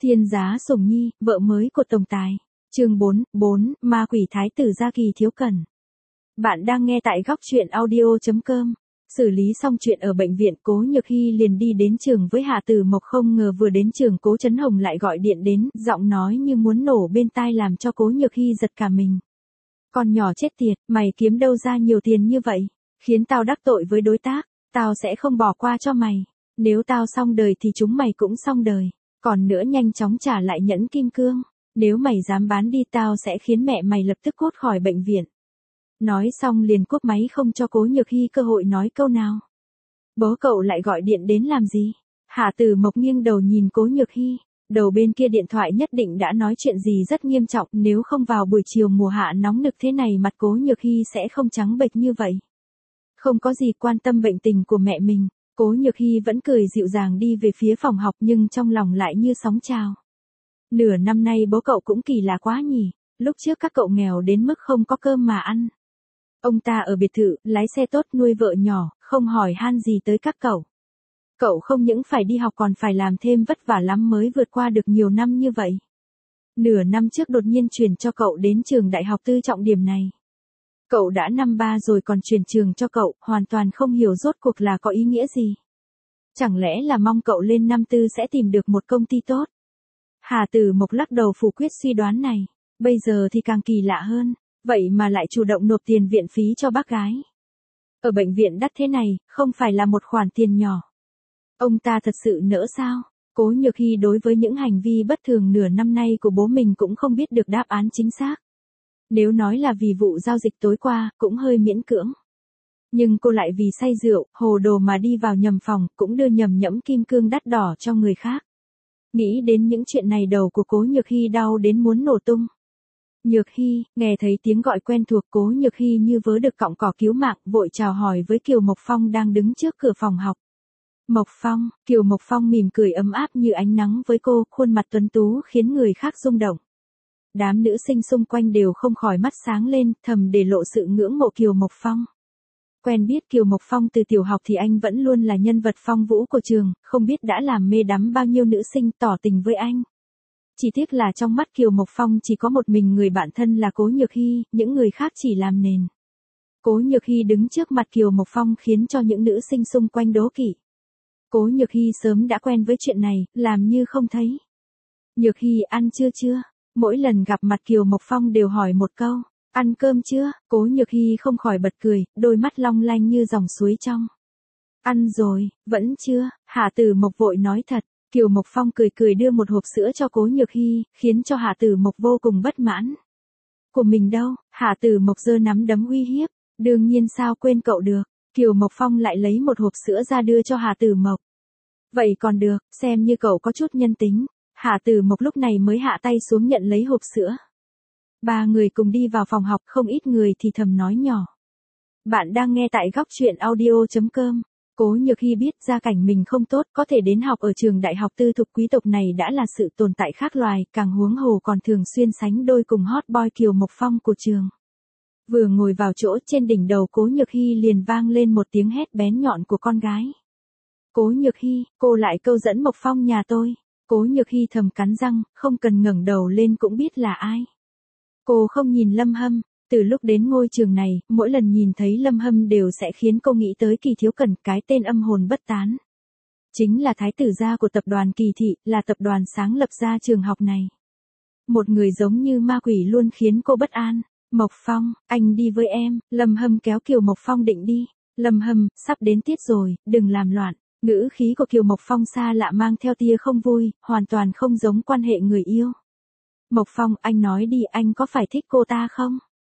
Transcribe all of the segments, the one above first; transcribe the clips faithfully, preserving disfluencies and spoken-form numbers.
Thiên giá sủng nhi, vợ mới của tổng tài. Chương bốn, bốn, ma quỷ thái tử gia kỳ thiếu cẩn. Bạn đang nghe tại góc truyện audio chấm com. Xử lý xong chuyện ở bệnh viện, Cố Nhược Hy liền đi đến trường với Hạ Tử Mộc. Không ngờ vừa đến trường, Cố Chấn Hồng lại gọi điện đến, giọng nói như muốn nổ bên tai làm cho Cố Nhược Hy giật cả mình. Con nhỏ chết tiệt, mày kiếm đâu ra nhiều tiền như vậy? Khiến tao đắc tội với đối tác, tao sẽ không bỏ qua cho mày. Nếu tao xong đời thì chúng mày cũng xong đời. Còn nữa nhanh chóng trả lại nhẫn kim cương. Nếu mày dám bán đi tao sẽ khiến mẹ mày lập tức cút khỏi bệnh viện. Nói xong liền cúp máy không cho Cố Nhược Hy cơ hội nói câu nào. Bố cậu lại gọi điện đến làm gì? Hạ Tử Mộc nghiêng đầu nhìn Cố Nhược Hy. Đầu bên kia điện thoại nhất định đã nói chuyện gì rất nghiêm trọng, nếu không vào buổi chiều mùa hạ nóng nực thế này mặt Cố Nhược Hy sẽ không trắng bệch như vậy. Không có gì quan tâm bệnh tình của mẹ mình, Cố Nhược Hy vẫn cười dịu dàng đi về phía phòng học nhưng trong lòng lại như sóng trào. Nửa năm nay bố cậu cũng kỳ lạ quá nhỉ, lúc trước các cậu nghèo đến mức không có cơm mà ăn. Ông ta ở biệt thự, lái xe tốt, nuôi vợ nhỏ, không hỏi han gì tới các cậu. Cậu không những phải đi học còn phải làm thêm vất vả lắm mới vượt qua được nhiều năm như vậy. Nửa năm trước đột nhiên chuyển cho cậu đến trường đại học tư trọng điểm này. Cậu đã năm ba rồi còn chuyển trường cho cậu, hoàn toàn không hiểu rốt cuộc là có ý nghĩa gì. Chẳng lẽ là mong cậu lên năm tư sẽ tìm được một công ty tốt? Hà Tử Mộc lắc đầu phủ quyết suy đoán này. Bây giờ thì càng kỳ lạ hơn, vậy mà lại chủ động nộp tiền viện phí cho bác gái. Ở bệnh viện đắt thế này, không phải là một khoản tiền nhỏ. Ông ta thật sự nỡ sao? Cố Nhược Hy đối với những hành vi bất thường nửa năm nay của bố mình cũng không biết được đáp án chính xác. Nếu nói là vì vụ giao dịch tối qua, cũng hơi miễn cưỡng. Nhưng cô lại vì say rượu, hồ đồ mà đi vào nhầm phòng, cũng đưa nhầm nhẫm kim cương đắt đỏ cho người khác. Nghĩ đến những chuyện này đầu của Cố Nhược Hy đau đến muốn nổ tung. Nhược Hy, nghe thấy tiếng gọi quen thuộc, Cố Nhược Hy như vớ được cọng cỏ cứu mạng, vội chào hỏi với Kiều Mộc Phong đang đứng trước cửa phòng học. Mộc Phong, Kiều Mộc Phong mỉm cười ấm áp như ánh nắng với cô, khuôn mặt tuấn tú khiến người khác rung động. Đám nữ sinh xung quanh đều không khỏi mắt sáng lên, thầm để lộ sự ngưỡng mộ Kiều Mộc Phong. Quen biết Kiều Mộc Phong từ tiểu học thì anh vẫn luôn là nhân vật phong vũ của trường, không biết đã làm mê đắm bao nhiêu nữ sinh tỏ tình với anh. Chỉ tiếc là trong mắt Kiều Mộc Phong chỉ có một mình người bạn thân là Cố Nhược Hy, những người khác chỉ làm nền. Cố Nhược Hy đứng trước mặt Kiều Mộc Phong khiến cho những nữ sinh xung quanh đố kỵ. Cố Nhược Hy sớm đã quen với chuyện này, làm như không thấy. Nhược Hy ăn chưa chưa? Mỗi lần gặp mặt Kiều Mộc Phong đều hỏi một câu, ăn cơm chưa? Cố Nhược Hy không khỏi bật cười, đôi mắt long lanh như dòng suối trong. Ăn rồi, vẫn chưa? Hạ Tử Mộc vội nói thật. Kiều Mộc Phong cười cười đưa một hộp sữa cho Cố Nhược Hy, khiến cho Hạ Tử Mộc vô cùng bất mãn. Của mình đâu? Hạ Tử Mộc giơ nắm đấm uy hiếp. Đương nhiên sao quên cậu được. Kiều Mộc Phong lại lấy một hộp sữa ra đưa cho Hạ Tử Mộc. Vậy còn được, xem như cậu có chút nhân tính. Hạ Tử Mộc lúc này mới hạ tay xuống nhận lấy hộp sữa. Ba người cùng đi vào phòng học, không ít người thì thầm nói nhỏ. Bạn đang nghe tại góc truyện audio chấm com. Cố Nhược Hy biết gia cảnh mình không tốt, có thể đến học ở trường đại học tư thục quý tộc này đã là sự tồn tại khác loài, càng huống hồ còn thường xuyên sánh đôi cùng hot boy Kiều Mộc Phong của trường. Vừa ngồi vào chỗ, trên đỉnh đầu Cố Nhược Hy liền vang lên một tiếng hét bén nhọn của con gái. Cố Nhược Hy, cô lại câu dẫn Mộc Phong nhà tôi. Cố Nhược Hy thầm cắn răng, không cần ngẩng đầu lên cũng biết là ai. Cô không nhìn Lâm Hâm. Từ lúc đến ngôi trường này, mỗi lần nhìn thấy Lâm Hâm đều sẽ khiến cô nghĩ tới Kỳ Thiếu Cẩn, cái tên âm hồn bất tán. Chính là thái tử gia của tập đoàn Kỳ Thị, là tập đoàn sáng lập ra trường học này. Một người giống như ma quỷ luôn khiến cô bất an. Mộc Phong, anh đi với em. Lâm Hâm kéo Kiều Mộc Phong định đi. Lâm Hâm, sắp đến tiết rồi, đừng làm loạn. Ngữ khí của Kiều Mộc Phong xa lạ mang theo tia không vui, hoàn toàn không giống quan hệ người yêu. Mộc Phong, anh nói đi, anh có phải thích cô ta không?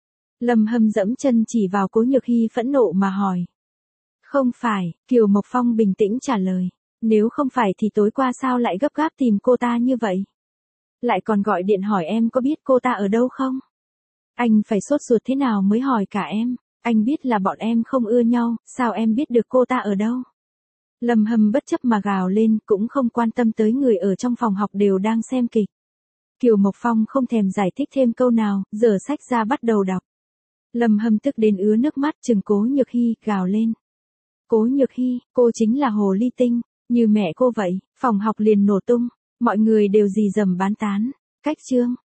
Lâm Hâm dẫm chân chỉ vào Cố Nhược Hy phẫn nộ mà hỏi. Không phải, Kiều Mộc Phong bình tĩnh trả lời. Nếu không phải thì tối qua sao lại gấp gáp tìm cô ta như vậy? Lại còn gọi điện hỏi em có biết cô ta ở đâu không? Anh phải sốt ruột thế nào mới hỏi cả em? Anh biết là bọn em không ưa nhau, sao em biết được cô ta ở đâu? Lâm Hâm bất chấp mà gào lên, cũng không quan tâm tới người ở trong phòng học đều đang xem kịch. Kiều Mộc Phong không thèm giải thích thêm câu nào, giở sách ra bắt đầu đọc. Lâm Hâm tức đến ứa nước mắt, trừng Cố Nhược Hy, gào lên. Cố Nhược Hy, cô chính là hồ ly tinh, như mẹ cô vậy. Phòng học liền nổ tung. Mọi người đều rì rầm bán tán. Cách chương.